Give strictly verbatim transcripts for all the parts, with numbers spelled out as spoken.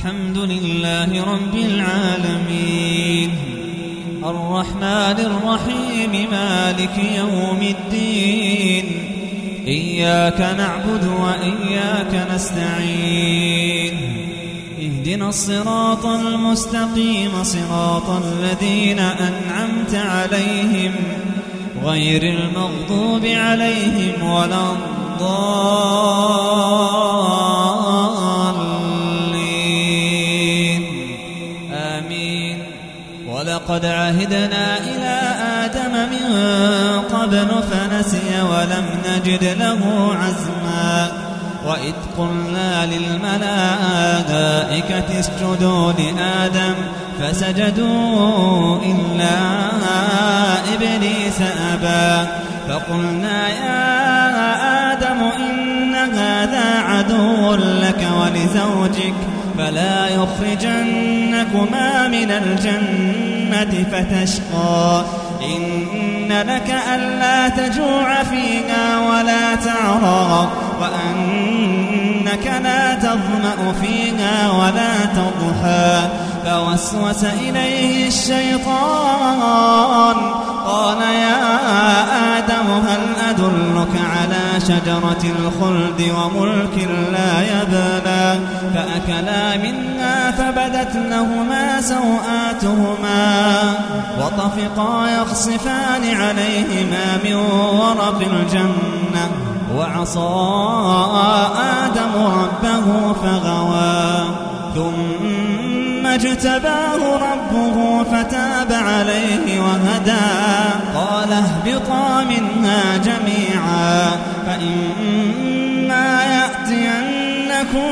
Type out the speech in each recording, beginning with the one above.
الحمد لله رب العالمين الرحمن الرحيم مالك يوم الدين إياك نعبد وإياك نستعين اهدنا الصراط المستقيم صراط الذين أنعمت عليهم غير المغضوب عليهم ولا الضالين آمين. ولقد عهدنا إلى آدم من قبل فنسي ولم نجد له عزما وإذ قلنا للملائكة اسجدوا لآدم فسجدوا إلا إبليس أبى فقلنا يا آدم إن هذا عدو لك ولزوجك فلا يخرجنكما من الجنة فتشقى إن لك ألا تجوع فيها ولا تعرى وأنك لا تظمأ فيها ولا تضحى فوسوس إليه الشيطان قال يا آدم هل أدلك على شجرة الخلد وملك لا يبلى فأكلا منها فبدت لهما سوآتهما وطفقا يخصفان عليهما من ورق الجنة وعصى آدم ربه فغوى ثم اجتباه ربه فتاب عليه وهدى قال اهبطا منها جميعا فإما يأتينكم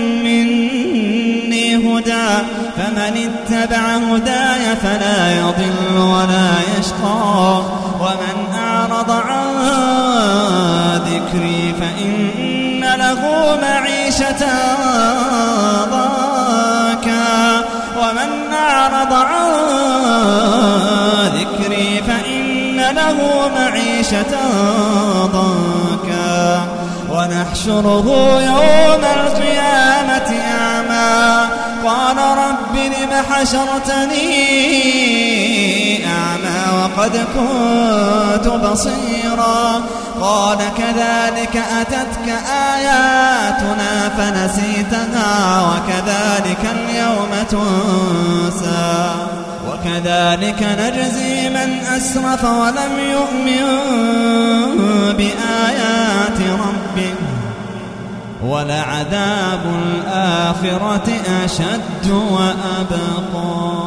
مني هدى فمن اتبع هداي فلا يضل ولا يشقى ومن أعرض عن ذكري فإن له معيشة ضنكا ومن أعرض عن ذكري فإن له معيشة ضنكا ونحشره يوم القيامة أعمى قال رب لم حشرتني أعمى وقد كنت بصيرا قال كذلك أتتك آياتنا فنسيتها وكذلك اليوم تنسى وكذلك نجزي من أسرف ولم يؤمن بآيات ربه ولعذاب الآخرة أشد وأبقى.